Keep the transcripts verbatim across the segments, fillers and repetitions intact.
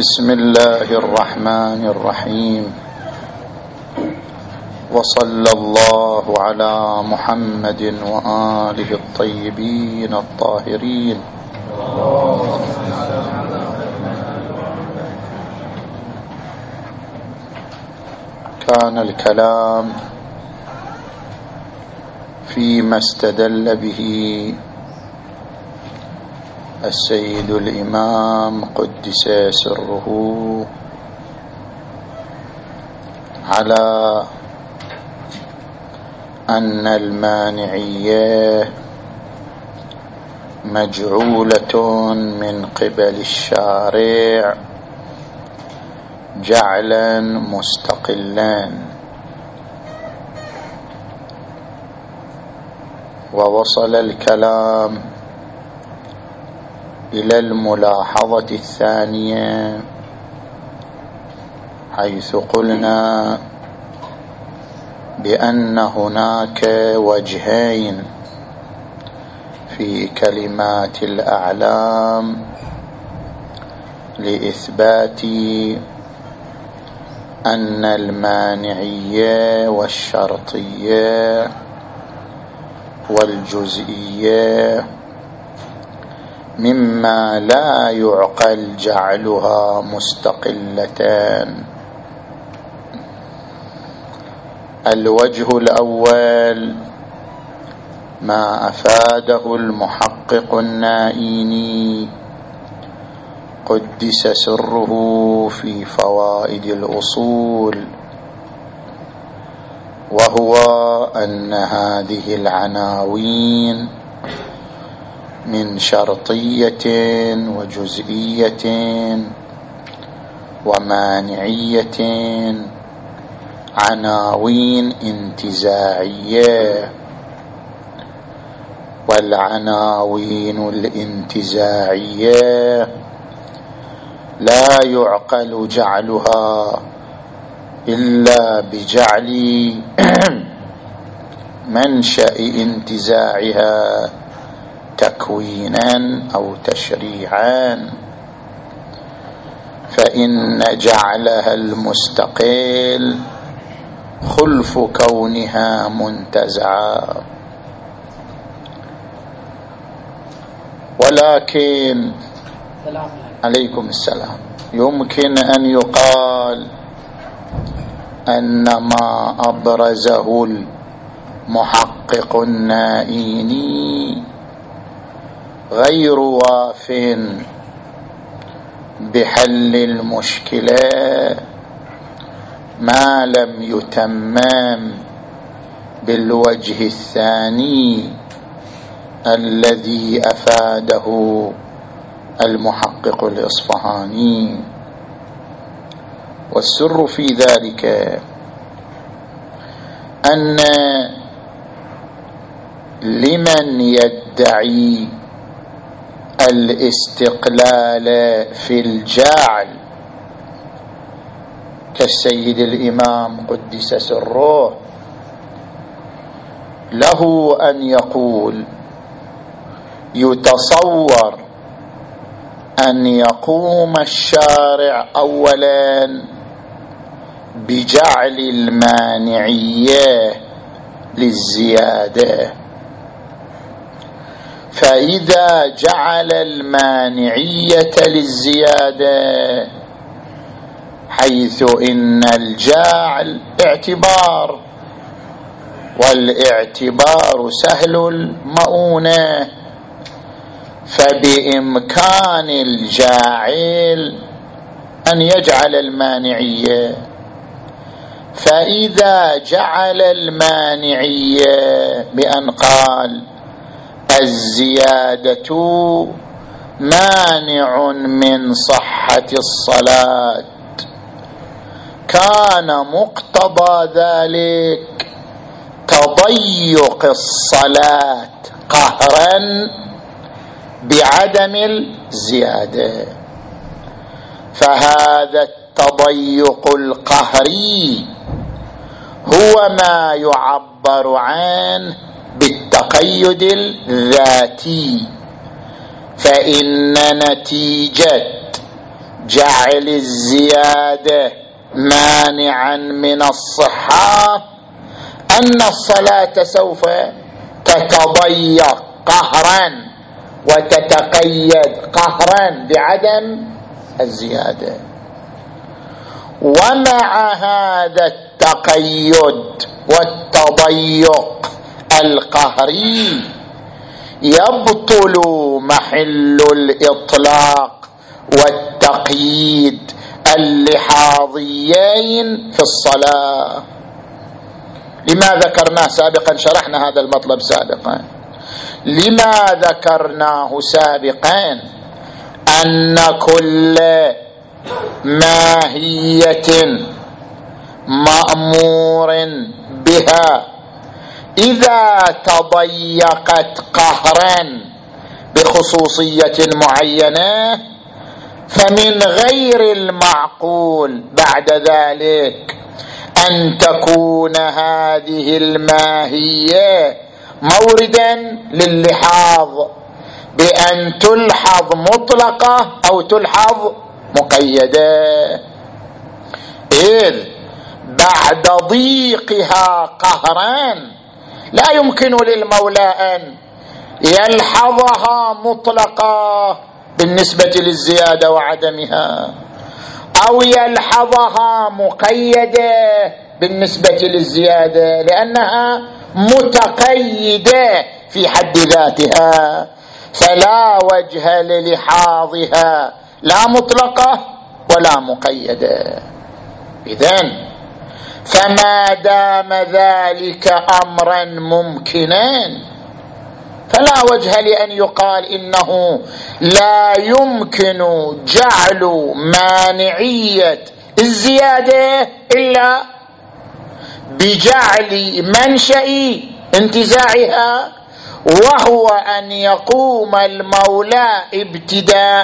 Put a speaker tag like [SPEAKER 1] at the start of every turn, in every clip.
[SPEAKER 1] بسم الله الرحمن الرحيم. وصلى الله على محمد وآله الطيبين الطاهرين. كان الكلام فيما استدل به السيد الإمام قدس سره على أن المانعية مجعولة من قبل الشارع جعلا مستقلا، ووصل الكلام إلى الملاحظة الثانية، حيث قلنا بأن هناك وجهين في كلمات الأعلام لإثبات أن المانعية والشرطية والجزئية مما لا يعقل جعلها مستقلتان. الوجه الأول ما أفاده المحقق النائيني قدس سره في فوائد الأصول، وهو أن هذه العناوين من شرطية وجزئية ومانعية عناوين انتزاعية، والعناوين الانتزاعية لا يعقل جعلها إلا بجعل منشأ انتزاعها تكوينا أو تشريعا، فإن جعلها المستقل خلف كونها منتزعا. ولكن عليكم السلام يمكن أن يقال أن ما أبرزه المحقق النائيني غير واف بحل المشكلة ما لم يتمم بالوجه الثاني الذي أفاده المحقق الإصفهاني. والسر في ذلك أن لمن يدعي الاستقلال في الجعل كالسيد الإمام قدس سره له أن يقول يتصور أن يقوم الشارع أولا بجعل المانعية للزيادة، فإذا جعل المانعية للزيادة حيث إن الجعل اعتبار، والاعتبار سهل المؤونة، فبإمكان الجاعل أن يجعل المانعية، فإذا جعل المانعية بأن قال الزيادة مانع من صحة الصلاة، كان مقتضى ذلك تضيق الصلاة قهرا بعدم الزيادة، فهذا التضيق القهري هو ما يعبر عنه بالتقيد الذاتي، فإن نتيجة جعل الزيادة مانعا من الصحة أن الصلاة سوف تتضيق قهرا وتتقيد قهرا بعدم الزيادة. ومع هذا التقيد والتضيق القهري يبطل محل الإطلاق والتقييد اللحاظيين في الصلاة. لما ذكرناه سابقا؟ شرحنا هذا المطلب سابقا. لما ذكرناه سابقا أن كل ماهية مأمور بها إذا تضيقت قهرا بخصوصية معينة فمن غير المعقول بعد ذلك أن تكون هذه الماهية موردا للحاظ بأن تلحظ مطلقة أو تلحظ مقيدة، إذ بعد ضيقها قهرا لا يمكن للمولى أن يلحظها مطلقة بالنسبة للزيادة وعدمها، أو يلحظها مقيدة بالنسبة للزيادة، لأنها متقيدة في حد ذاتها، فلا وجه للحاظها لا مطلقة ولا مقيدة. إذن فما دام ذلك أمرا ممكنا فلا وجه لأن يقال إنه لا يمكن جعل مانعية الزيادة إلا بجعل منشأ انتزاعها، وهو أن يقوم المولى ابتداء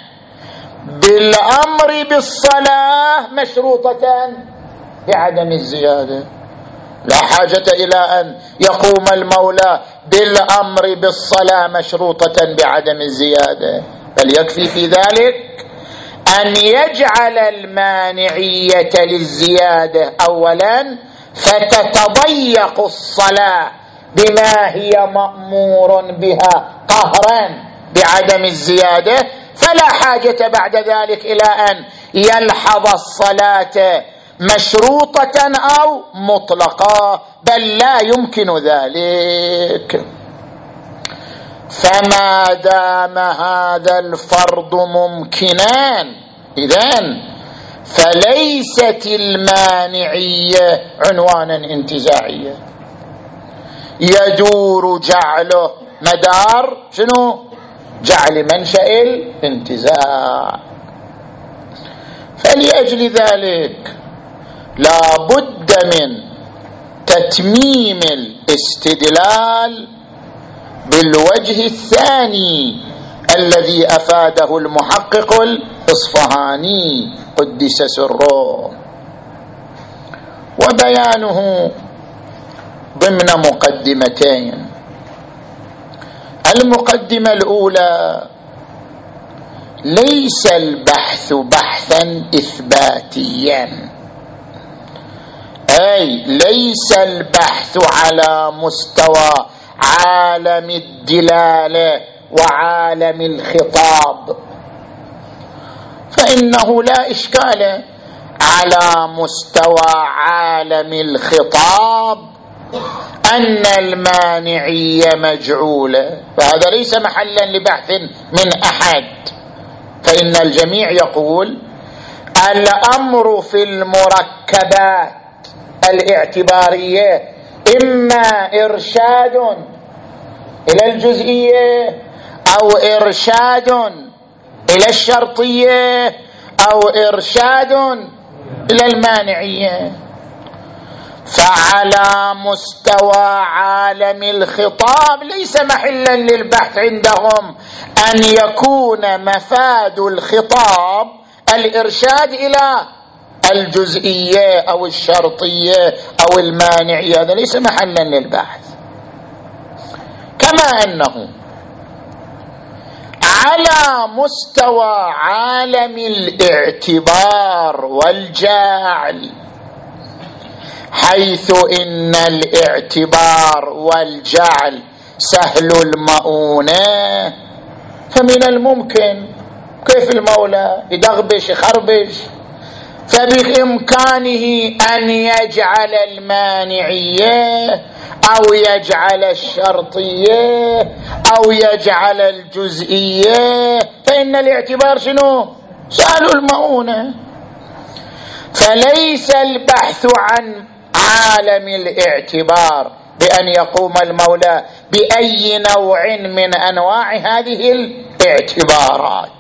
[SPEAKER 1] بالأمر بالصلاة مشروطة بعدم الزيادة. لا حاجة إلى أن يقوم المولى بالأمر بالصلاة مشروطة بعدم الزيادة، بل يكفي في ذلك أن يجعل المانعية للزيادة أولا فتتضيق الصلاة بما هي مأمور بها قهرا بعدم الزيادة، فلا حاجة بعد ذلك إلى أن يلحظ الصلاة مشروطة أو مطلقة، بل لا يمكن ذلك. فما دام هذا الفرض ممكنا إذن فليست المانعية عنوانا انتزاعيا يدور جعله مدار شنو؟ جعل منشأ الانتزاع. فلأجل ذلك لا بد من تتميم الاستدلال بالوجه الثاني الذي أفاده المحقق الإصفهاني قدس سره، وبيانه ضمن مقدمتين. المقدمة الأولى: ليس البحث بحثا إثباتيا، أي ليس البحث على مستوى عالم الدلالة وعالم الخطاب، فإنه لا إشكال على مستوى عالم الخطاب أن المانعية مجعولة، فهذا ليس محلا لبحث من أحد، فإن الجميع يقول الأمر في المركبات الاعتبارية إما إرشاد إلى الجزئية أو إرشاد إلى الشرطية أو إرشاد إلى المانعية. فعلى مستوى عالم الخطاب ليس محلا للبحث عندهم أن يكون مفاد الخطاب الإرشاد إلى الجزئية أو الشرطية أو المانعية، هذا ليس محلا للبحث. كما أنه على مستوى عالم الاعتبار والجعل، حيث إن الاعتبار والجعل سهل المؤونة، فمن الممكن كيف المولى يدغبش يخربش، فبإمكانه أن يجعل المانعية أو يجعل الشرطية أو يجعل الجزئية، فإن الاعتبار شنو؟ سهل المؤونة. فليس البحث عن عالم الاعتبار بأن يقوم المولى بأي نوع من أنواع هذه الاعتبارات،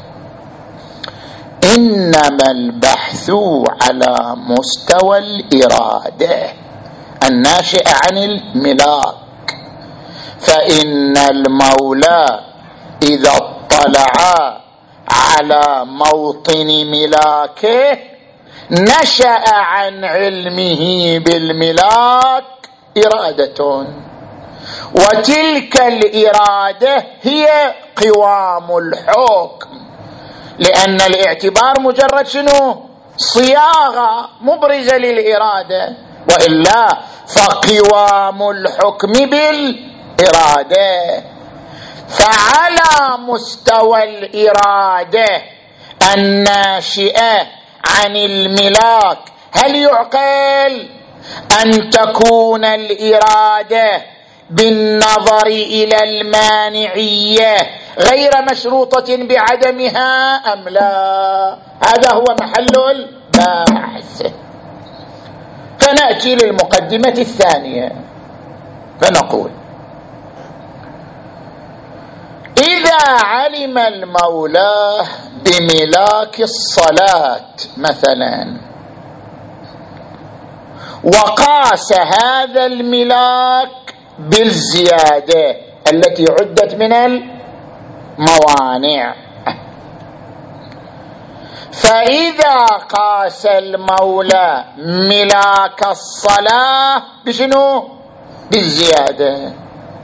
[SPEAKER 1] إنما البحث على مستوى الإرادة الناشئة عن الملاك. فإن المولى إذا اطلع على موطن ملاكه نشأ عن علمه بالملاك إرادة، وتلك الإرادة هي قوام الحكم، لأن الاعتبار مجرد شنو؟ صياغة مبرزة للإرادة، وإلا فقوام الحكم بالإرادة. فعلى مستوى الإرادة الناشئة عن الملاك، هل يعقل أن تكون الإرادة بالنظر إلى المانعية غير مشروطة بعدمها أم لا؟ هذا هو محل البحث. فنأتي للمقدمة الثانية فنقول: إذا علم المولى بملاك الصلاة مثلا، وقاس هذا الملاك بالزيادة التي عدت من الموانع، فإذا قاس المولى ملاك الصلاة بشنو؟ بالزيادة،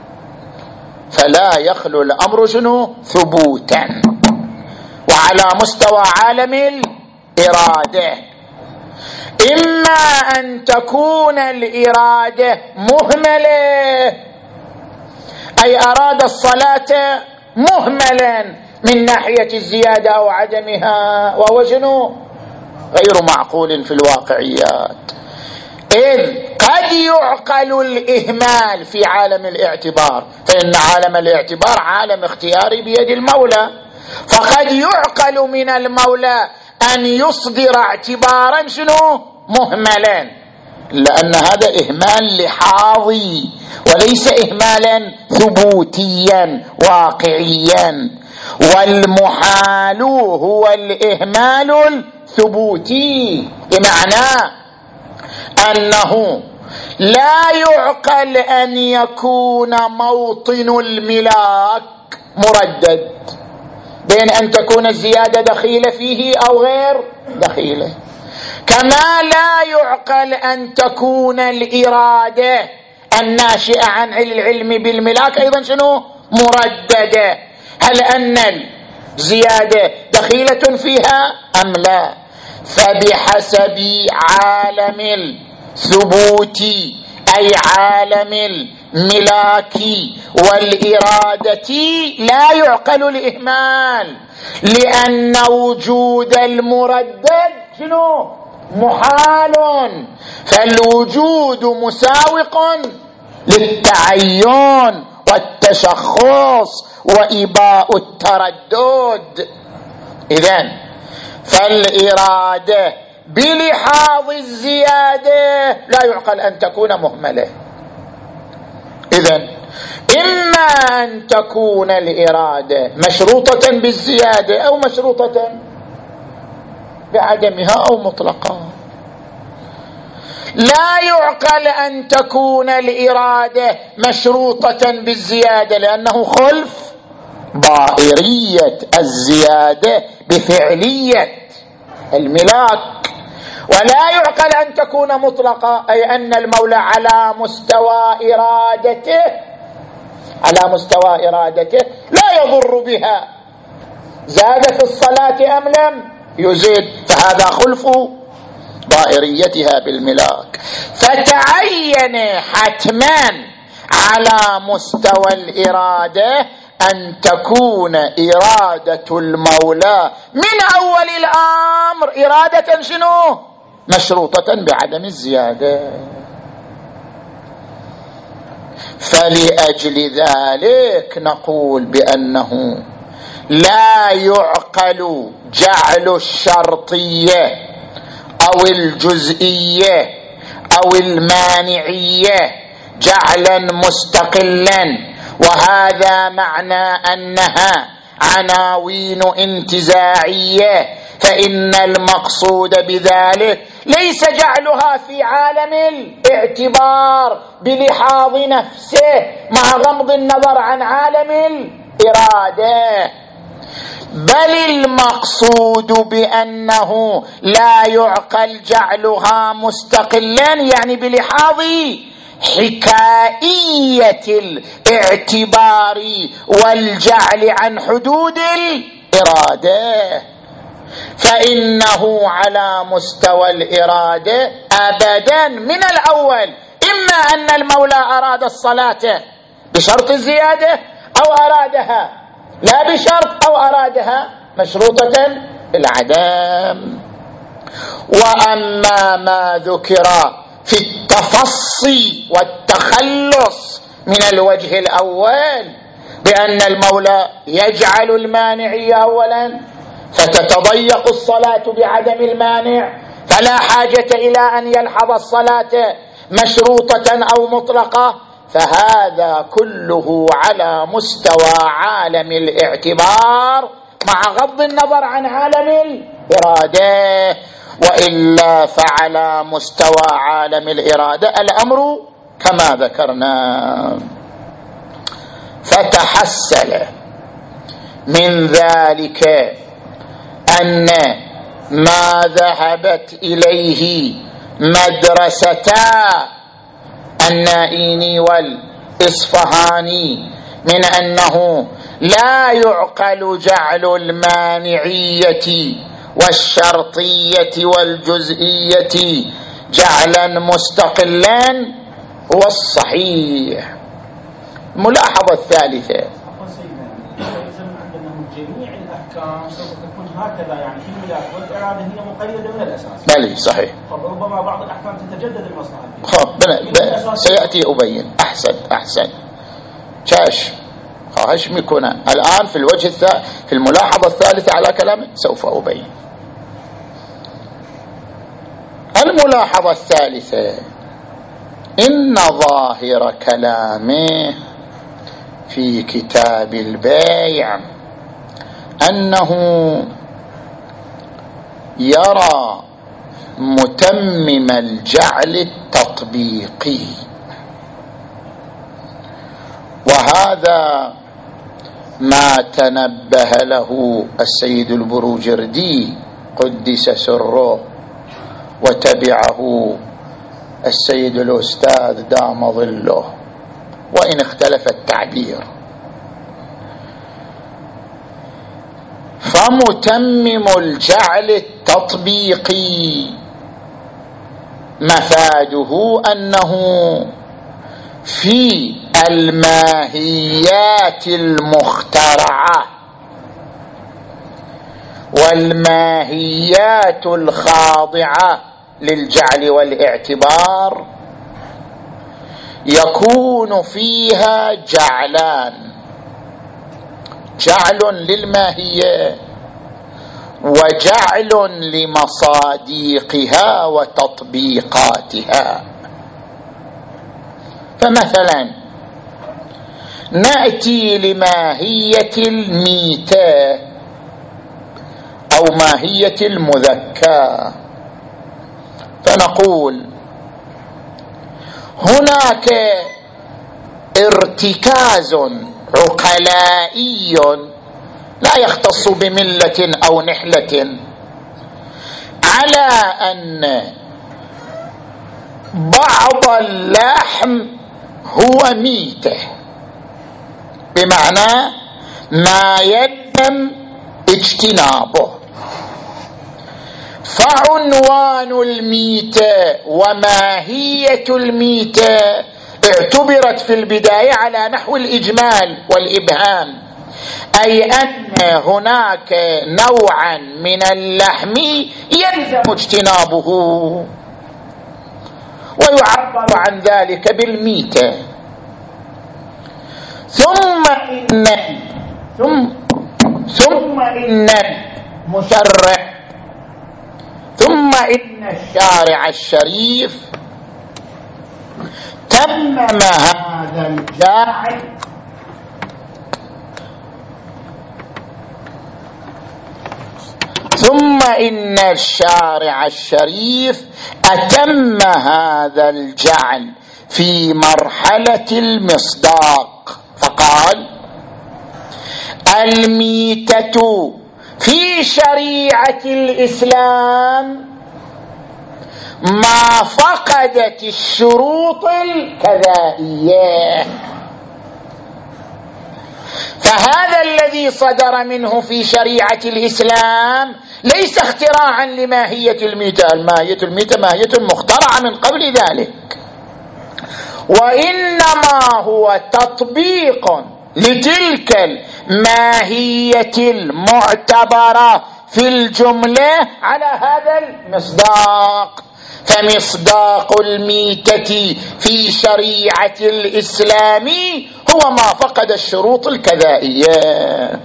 [SPEAKER 1] فلا يخلو الأمر شنو؟ ثبوتا. وعلى مستوى عالم الإرادة، إما أن تكون الإرادة مهملة، أي أراد الصلاة مهملا من ناحية الزيادة أو عدمها، وهو شنو؟ غير معقول في الواقعيات، إذ قد يعقل الإهمال في عالم الاعتبار، فإن عالم الاعتبار عالم اختياري بيد المولى، فقد يعقل من المولى أن يصدر اعتبارا شنو؟ مهملا، لأن هذا إهمال لحاظي وليس إهمالا ثبوتيا واقعيا، والمحال هو الإهمال الثبوتي، بمعنى أنه لا يعقل أن يكون موطن الملاك مردد بين أن تكون الزيادة دخيلة فيه أو غير دخيلة، كما لا يعقل أن تكون الإرادة الناشئة عن العلم بالملاك أيضا شنو؟ مرددة. هل أن الزيادة دخيلة فيها أم لا؟ فبحسب عالم الثبوت أي عالم الملاك والإرادة لا يعقل الإهمال، لأن وجود المردد شنو؟ محال، فالوجود مساوق للتعين والتشخص وإباء التردد. إذن فالإرادة بلحاظ الزيادة لا يعقل أن تكون مهملة. إذن إما أن تكون الإرادة مشروطة بالزيادة أو مشروطة بعدمها أو مطلقة. لا يعقل أن تكون الإرادة مشروطة بالزيادة، لأنه خلف ظاهرية الزيادة بفعلية الملاك. ولا يعقل أن تكون مطلقة، أي أن المولى على مستوى إرادته على مستوى إرادته لا يضر بها زاد في الصلاة أم لم يزيد، فهذا خلف ضائريتها بالملاك. فتعين حتما على مستوى الإرادة أن تكون إرادة المولى من أول الأمر إرادة شنو؟ مشروطة بعدم الزيادة. فلأجل ذلك نقول بأنه لا يعقل جعل الشرطية أو الجزئية أو المانعية جعلا مستقلا، وهذا معنى أنها عناوين انتزاعية، فإن المقصود بذلك ليس جعلها في عالم الاعتبار بلحاظ نفسه مع غض النظر عن عالم الإرادة، بل المقصود بأنه لا يعقل جعلها مستقلا يعني بلحاظ حكائية الاعتبار والجعل عن حدود الإرادة، فإنه على مستوى الإرادة أبدا من الأول إما أن المولى أراد الصلاة بشرط الزيادة أو أرادها لا بشرط أو أرادها مشروطة بالعدم. وأما ما ذكر في التفصي والتخلص من الوجه الأول بأن المولى يجعل المانعية أولا فتتضيق الصلاة بعدم المانع، فلا حاجة إلى أن يلحظ الصلاة مشروطة أو مطلقة، فهذا كله على مستوى عالم الاعتبار مع غض النظر عن عالم الإرادة، وإلا فعلى مستوى عالم الإرادة الأمر كما ذكرنا. فتحصل من ذلك أن ما ذهبت إليه مدرستا النائيني والإصفهاني من أنه لا يعقل جعل المانعية والشرطية والجزئية جعلا مستقلا هو الصحيح. ملاحظة الثالثة،
[SPEAKER 2] جميع الأحكام سوف تكون هكذا، يعني في الملاك والإرادة هي مقيدة من الأساس.
[SPEAKER 1] بلي صحيح.
[SPEAKER 2] فربما بعض الأحكام تتجدد المصلحة.
[SPEAKER 1] خب سيأتي أبين. أحسن أحسن شاش خاش يكون الآن في الوجه الثالث في الملاحظة الثالثة على كلامه سوف أبين. الملاحظة الثالثة إن ظاهر كلامه في كتاب البيع أنه يرى متمم الجعل التطبيقي، وهذا ما تنبه له السيد البروجردي قدس سره وتبعه السيد الأستاذ دام ظله، وإن اختلف التعبير. فمتمم الجعل التطبيقي مفاده أنه في الماهيات المخترعة والماهيات الخاضعة للجعل والاعتبار يكون فيها جعلان: جعل للماهية وجعل لمصاديقها وتطبيقاتها. فمثلا نأتي لماهية الميتة أو ماهية المذكى فنقول هناك ارتكاز عقلائي لا يختص بملة أو نحلة على أن بعض اللحم هو ميتة، بمعنى ما يلزم اجتنابه. فعنوان الميتة وماهية الميتة اعتبرت في البداية على نحو الإجمال والإبهام، أي أن هناك نوعا من اللحم يلزم اجتنابه ويعبر عن ذلك بالميتة. ثم إن ثم ثم إن المشرع ثم إن الشارع الشريف تمم هذا الجاعل ثم إن الشارع الشريف أتم هذا الجعل في مرحلة المصداق، فقال: الميتة في شريعة الإسلام ما فقدت الشروط الكذائية. فهذا الذي صدر منه في شريعة الإسلام ليس اختراعا لماهية الميتة، الماهية الميتة ماهية مخترعة من قبل ذلك، وإنما هو تطبيق لتلك الماهية المعتبرة في الجملة على هذا المصداق. فمصداق الميتة في شريعة الإسلام هو ما فقد الشروط الكذائية،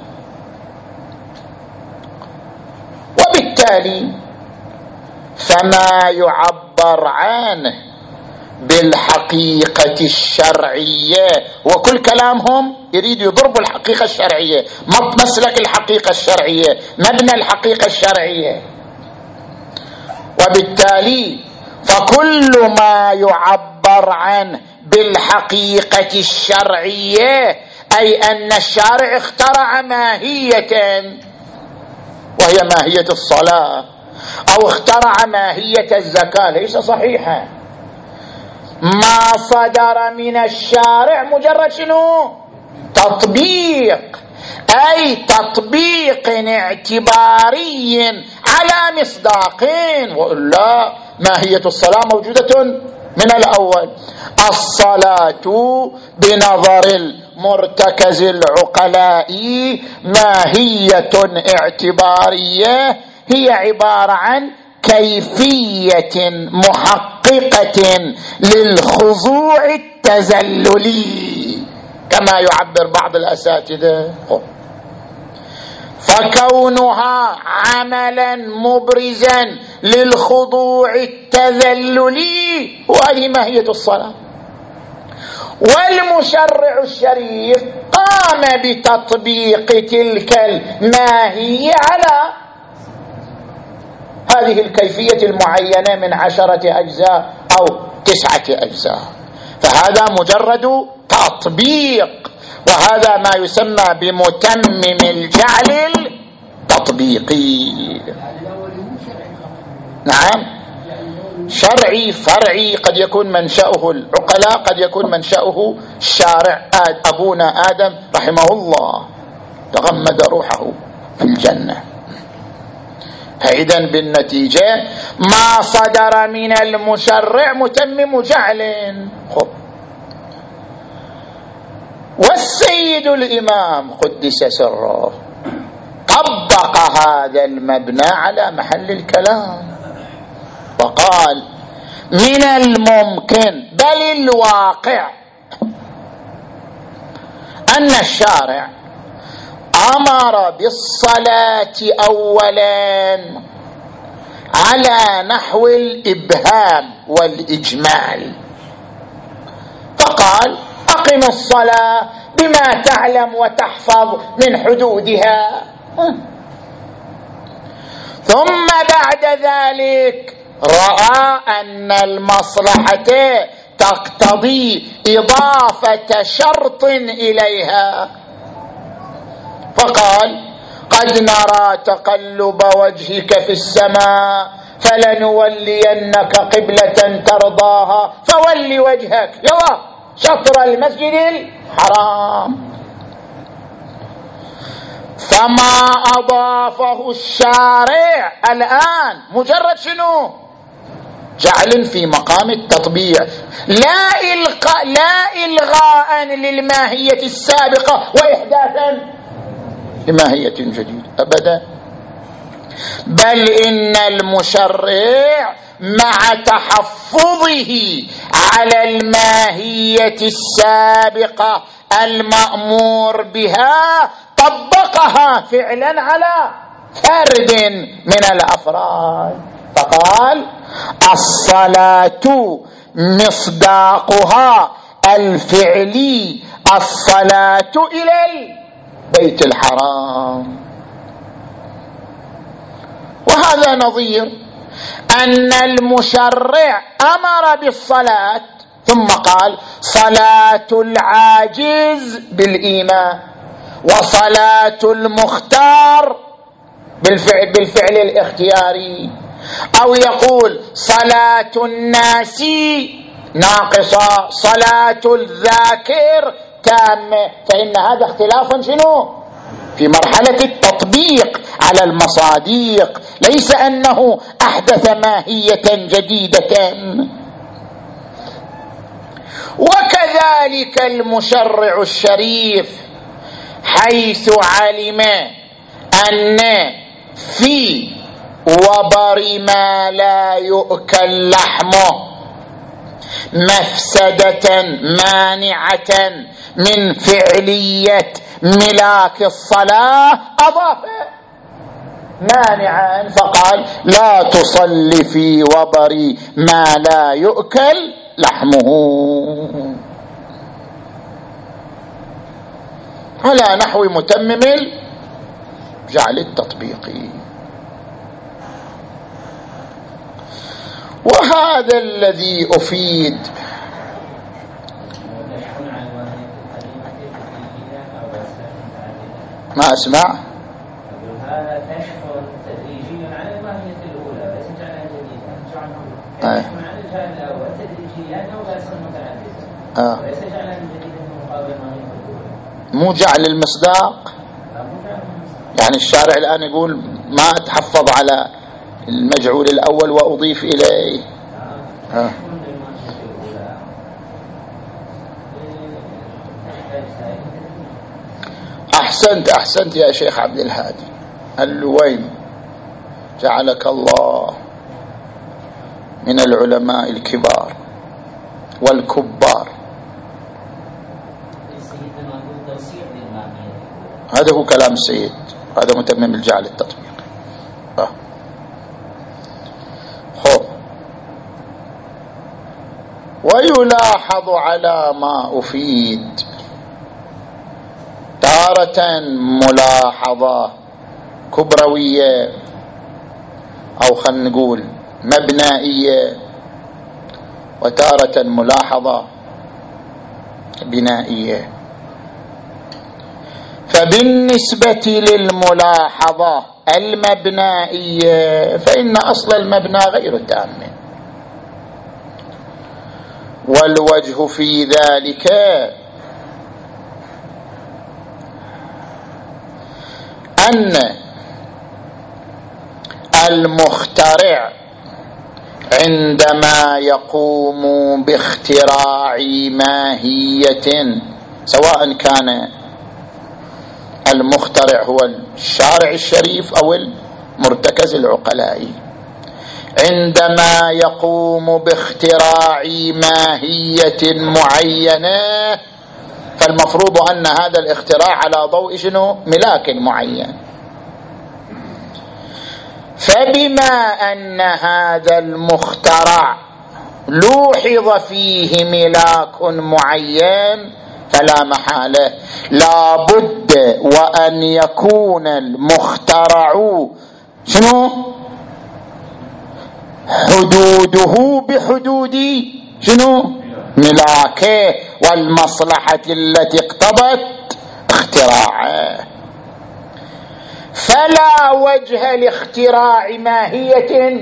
[SPEAKER 1] وبالتالي فما يعبر عنه بالحقيقة الشرعية، وكل كلامهم يريد يضرب الحقيقة الشرعية، مسلك الحقيقة الشرعية، مبنى الحقيقة الشرعية. وبالتالي فكل ما يعبر عنه بالحقيقة الشرعية أي أن الشارع اخترع ماهية وهي ماهية الصلاة، أو اخترع ماهية الزكاة، ليس صحيحا. ما صدر من الشارع مجرد شنو؟ تطبيق، أي تطبيق اعتباري على مصداقين، وإلا ماهية الصلاة موجودة من الأول. الصلاة بنظر المرتكز العقلاء ماهية اعتبارية، هي عبارة عن كيفية محققة للخضوع التذللي كما يعبر بعض الأساتذة. فكونها عملا مبرزا للخضوع التذللي وهذه ماهية الصلاة. والمشرع الشريف قام بتطبيق تلك الماهية على هذه الكيفية المعينة من عشرة أجزاء أو تسعة أجزاء، فهذا مجرد تطبيق، وهذا ما يسمى بمتمم الجعل التطبيقي. نعم، شرعي فرعي، قد يكون منشأه العقلاء، قد يكون منشأه الشارع أبونا آدم رحمه الله تغمد روحه في الجنة. فإذن بالنتيجة ما صدر من المشرع متمم جعل. خب. والسيد الإمام قدس سره طبق هذا المبنى على محل الكلام وقال: من الممكن بل الواقع أن الشارع أمر بالصلاة أولا على نحو الإبهام والإجمال، فقال: أقم الصلاة بما تعلم وتحفظ من حدودها. ثم بعد ذلك رأى أن المصلحة تقتضي إضافة شرط إليها، فقال: قد نرى تقلب وجهك في السماء فلنولينك قبلة ترضاها فول وجهك يلا شطر المسجد الحرام. فما أضافه الشارع الآن مجرد شنو؟ جعل في مقام التطبيع، لا إلقاء لا إلغاء للماهية السابقة وإحداثا لماهية جديدة أبدا، بل إن المشرع مع تحفظه على الماهية السابقة المأمور بها طبقها فعلا على فرد من الأفراد، فقال الصلاة مصداقها الفعلي الصلاة إلى البيت الحرام. وهذا نظير أن المشرع أمر بالصلاة ثم قال صلاة العاجز بالإيمان، وصلاة المختار بالفعل, بالفعل الاختياري، أو يقول صلاة الناس ناقصة، صلاة الذاكر تامة، فإن هذا اختلاف شنو؟ في مرحلة التطبيق على المصادق، ليس أنه أحدث ماهية جديدة. وكذلك المشرع الشريف حيث علم أن في وبر ما لا يؤكل لحمه مفسدة مانعة من فعلية ملاك الصلاة أضاف مانعا فقال لا تصلي في وبر ما لا يؤكل لحمه، على نحو متمم الجعل التطبيقي. وهذا الذي أفيد ما أسمع
[SPEAKER 3] هذا كشف تدريجي عن الماهية الأولى ليس جعلا جديدا، كشف عن الجعل الأول تدريجيا أنه ليس متعددا وليس جعلا جديدا مقابل الماهية الأولى،
[SPEAKER 1] مو جعل المصداق. يعني الشارع الآن يقول ما أتحفظ على المجعول الأول وأضيف إليه آه. أحسنت أحسنت يا شيخ عبد الهادي اللويم، جعلك الله من العلماء الكبار والكبار. هذا هو كلام السيد، هذا متمم الجعل التطبيق. آه. خب ويلاحظ على ما أفيد تارة ملاحظة كبروية أو خلينا نقول مبنائية، وتارة ملاحظة بنائية. فبالنسبة للملاحظة المبنائية فإن أصل المبنى غير تام، والوجه في ذلك أن المخترع عندما يقوم باختراع ماهية، سواء كان المخترع هو الشارع الشريف أو المرتكز العقلائي، عندما يقوم باختراع ماهية معينة فالمفروض أن هذا الاختراع على ضوء شنو؟ ملاك معين. فبما أن هذا المخترع لوحظ فيه ملاك معين فلا محالة لا بد وأن يكون المخترع شنو؟ حدوده بحدود شنو؟ ملاكه والمصلحة التي اقتضت اختراعه. فلا وجه لاختراع ماهية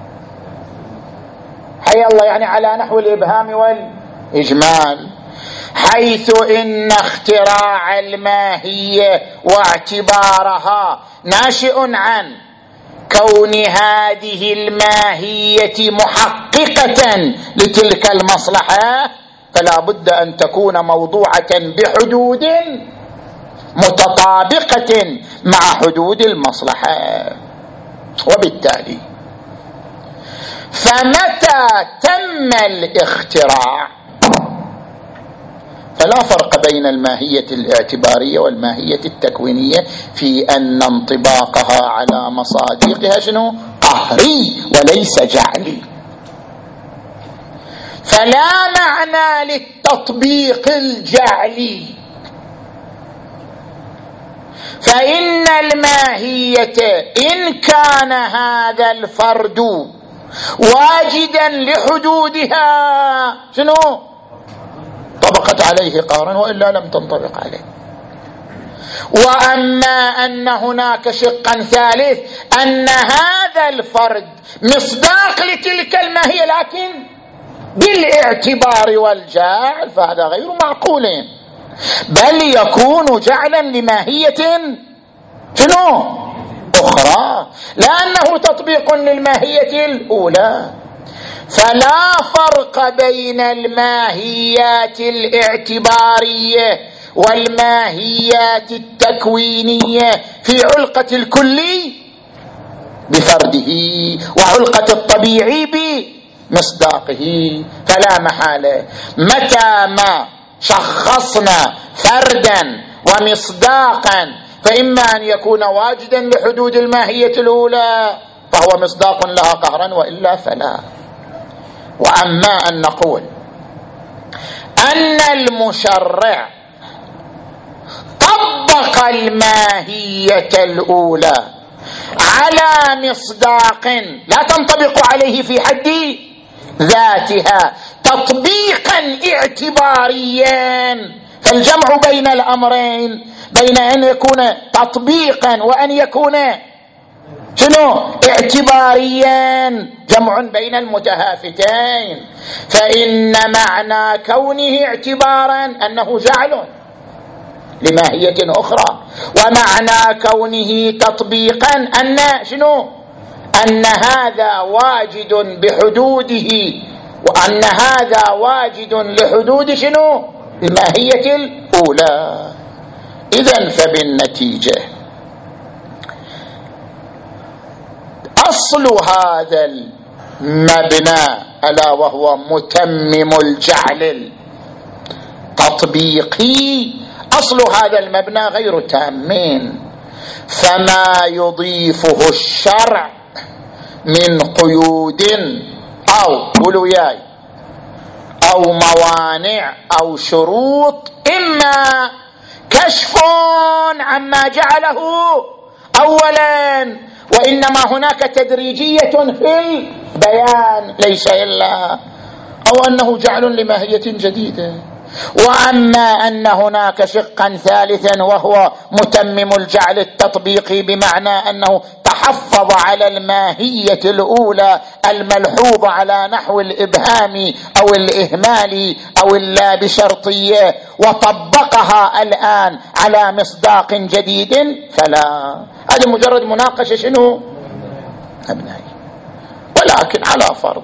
[SPEAKER 1] حي الله يعني على نحو الإبهام والإجمال، حيث إن اختراع الماهية واعتبارها ناشئ عن كون هذه الماهية محققة لتلك المصلحة، فلا بد أن تكون موضوعة بحدود متطابقة مع حدود المصلحة. وبالتالي فمتى تم الاختراع فلا فرق بين الماهية الاعتبارية والماهية التكوينية في أن انطباقها على مصادقها شنو؟ قهري وليس جعلي. فلا معنى للتطبيق الجعلي، فإن الماهية إن كان هذا الفرد واجدا لحدودها شنو؟ طبقت عليه قهرا وإلا لم تنطبق عليه. وأما أن هناك شقا ثالث أن هذا الفرد مصداق لتلك الماهية لكن بالاعتبار والجعل، فهذا غير معقول، بل يكون جعلا لماهية شنو؟ أخرى، لأنه تطبيق للماهية الأولى. فلا فرق بين الماهيات الاعتبارية والماهيات التكوينية في علقة الكلي بفرده وعلقة الطبيعي بمصداقه. فلا محالة متى ما شخصنا فردا ومصداقا فإما أن يكون واجدا لحدود الماهية الأولى فهو مصداق لها قهرا وإلا فلا. وأما أن نقول أن المشرع طبق الماهية الأولى على مصداق لا تنطبق عليه في حد ذاتها تطبيقا اعتباريا، فالجمع بين الأمرين بين أن يكون تطبيقا وأن يكون شنو؟ اعتباريا، جمع بين المتهافتين. فإن معنى كونه اعتبارا أنه جعل لماهية أخرى، ومعنى كونه تطبيقا أن شنو؟ أن هذا واجد بحدوده، وأن هذا واجد لحدود شنو؟ الماهية الأولى. إذن فبالنتيجة أصل هذا المبنى ألا وهو متمم الجعل التطبيقي، أصل هذا المبنى غير تامين، فما يضيفه الشرع من قيود أو قولوا ياي أو موانع أو شروط إما كشف عما جعله أولا، وإنما هناك تدريجية في البيان ليس إلا، أو أنه جعل لماهية جديدة. وأما أن هناك شقا ثالثا وهو متمم الجعل التطبيقي، بمعنى أنه تحفظ على الماهية الأولى الملحوظة على نحو الإبهام أو الإهمال أو اللا بشرطية وطبقها الآن على مصداق جديد فلا. هذا مجرد مناقشة شنو؟ أبنائي. ولكن على فرض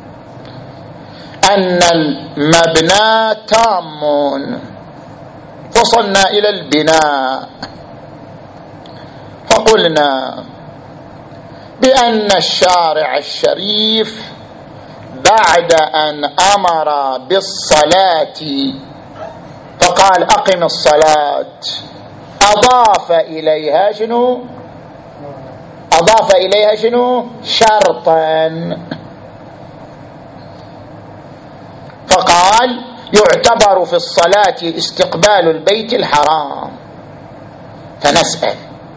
[SPEAKER 1] أن المبنى تام، وصلنا إلى البناء فقلنا بأن الشارع الشريف بعد أن أمر بالصلاة فقال أقم الصلاة، أضاف إليها شنو؟ أضاف إليها شنو؟ شرطا، فقال يعتبر في الصلاة استقبال البيت الحرام. فنسأل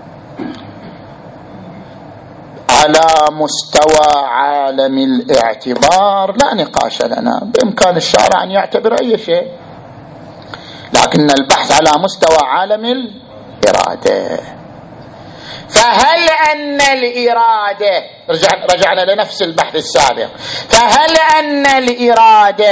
[SPEAKER 1] على مستوى عالم الاعتبار لا نقاش لنا، بإمكان الشارع أن يعتبر أي شيء، لكن البحث على مستوى عالم الإرادة. فهل أن الإرادة رجعنا لنفس البحث السابق، فهل أن الإرادة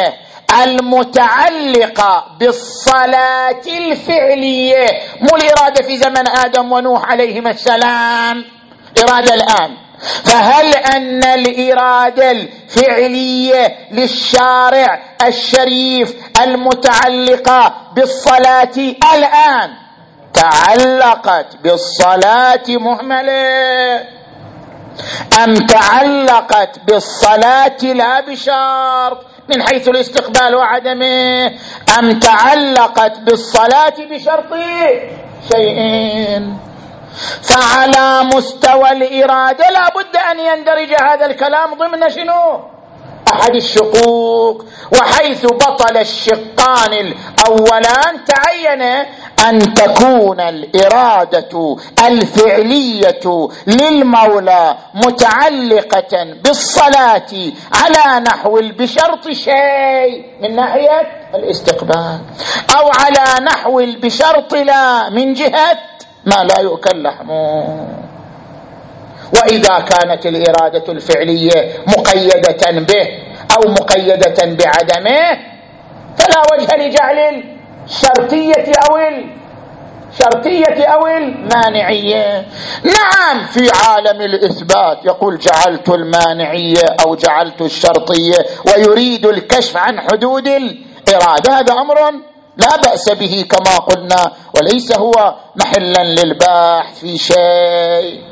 [SPEAKER 1] المتعلقة بالصلاة الفعلية، مو الإرادة في زمن آدم ونوح عليهما السلام، إرادة الآن. فهل أن الإرادة الفعلية للشارع الشريف المتعلقة بالصلاة الآن تعلقت بالصلاة مهملة، أم تعلقت بالصلاة لا بشرط من حيث الاستقبال وعدمه، أم تعلقت بالصلاة بشرط شيئين؟ فعلى مستوى الإرادة لا بد أن يندرج هذا الكلام ضمن شنو؟ أحد الشقوق. وحيث بطل الشقان الأولان تعين أن تكون الإرادة الفعلية للمولى متعلقة بالصلاة على نحو بشرط شيء من ناحية الاستقبال، أو على نحو بشرط لا من جهة ما لا يؤكل لحمه. وإذا كانت الإرادة الفعلية مقيدة به أو مقيدة بعدمه فلا وجه لجعل الشرطية أو الشرطية أو المانعية. نعم في عالم الإثبات يقول جعلت المانعية أو جعلت الشرطية ويريد الكشف عن حدود الإرادة، هذا أمر لا بأس به كما قلنا، وليس هو محلا للبحث في شيء.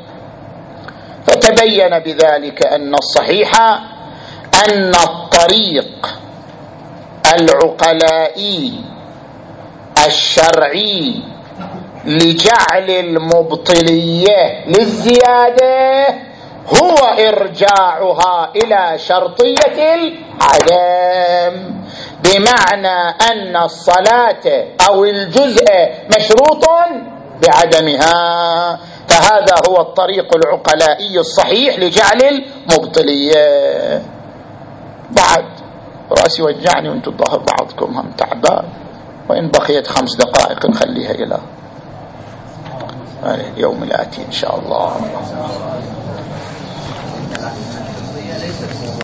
[SPEAKER 1] فتبين بذلك أن الصحيح أن الطريق العقلائي الشرعي لجعل المبطلية للزيادة هو إرجاعها إلى شرطية العدم، بمعنى أن الصلاة أو الجزء مشروط بعدمها. فهذا هو الطريق العقلائي الصحيح لجعل المبطلية. بعد رأسي وجعني وانتم الظاهر بعضكم هم تعبان، وإن بقيت خمس دقائق نخليها إلى اليوم الآتي إن شاء الله.